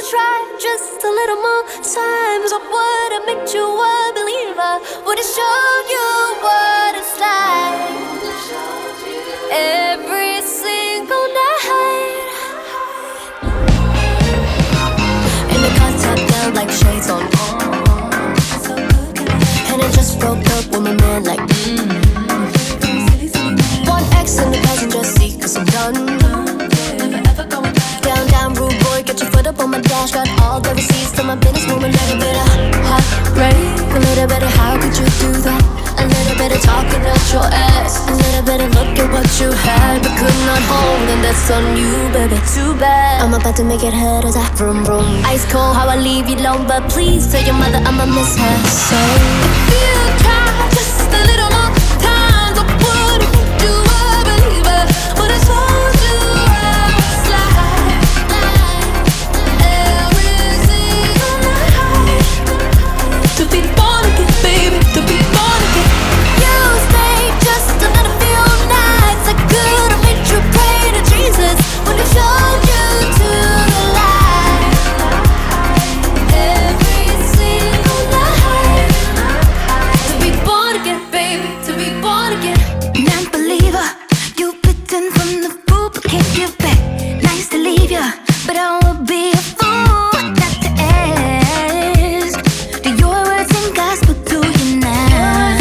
try just a little more times, I would've made you a believer. Would've showed you what it's like every single night. And the contact felt like shades on. And I just broke up with my man like One X in the passenger seat, cause I'm done. Down, down, rude boy, get your foot up on my dash. Got all the receipts to my business woman. A little bit of heartbreak, a little bit of how could you do that? A little bit of talking out your ass, a little bit of look at what you had but could not hold, and that's on you, baby. Too bad. I'm about to make it hurt as I vroom vroom. Ice cold, how I leave you alone, but please tell your mother I'ma miss her. So if you try just a little more times, I would've made you a believer. Would've told you how it's like every single night. To be born again, baby, to be born again. You stayed just another few nights. I could've made you pray to Jesus when he showed you to the light every single night. To be born again, baby, to be born again. Non-believer, you bitten from the fruit but can't give back. Nice to leave ya, but I would be a fool not to ask. Do your words and gospel to you now?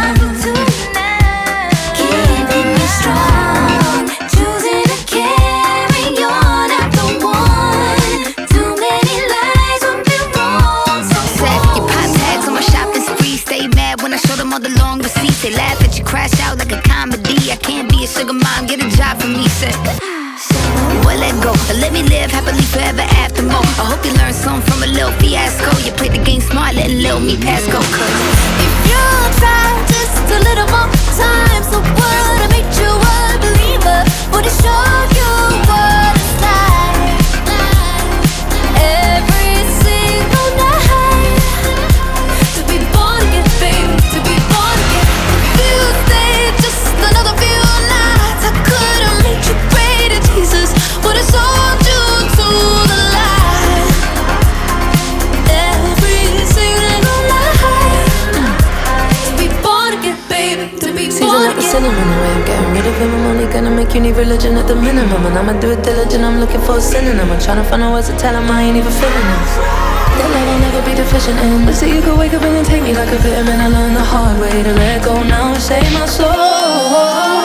Keeping me strong, choosing to carry on after one. Too many lies would be wrong. So set your pop tags on my shopping spree. Stay mad when I show them all the long receipts. They laugh at you, crash out like a comedy. I can't be a sugar mom, get a job for me, said. Well, let go, let me live happily forever after more. I hope you learned something from a little fiasco. You played the game smart, letting little me pass go. Cause if you try just a little more times, I would've made you a believer. Would've showed you what it's like every single night. To be born again, baby, to be born again. If you stayed just another few nights, I could've made you pray to Jesus. Would've sold you to the light every single night. To be born again, baby, to be Season born like the again. cinnamon, the way I'm getting rid of him. I'm only gonna make you need religion at the minimum. And I'ma do it diligent, I'm looking for a synonym. I'm trying to find out words to tell him I ain't even feeling this. That love I'll never be deficient in. But see, you could wake up and then take me like a vitamin. I learned the hard way to let go now and save my soul.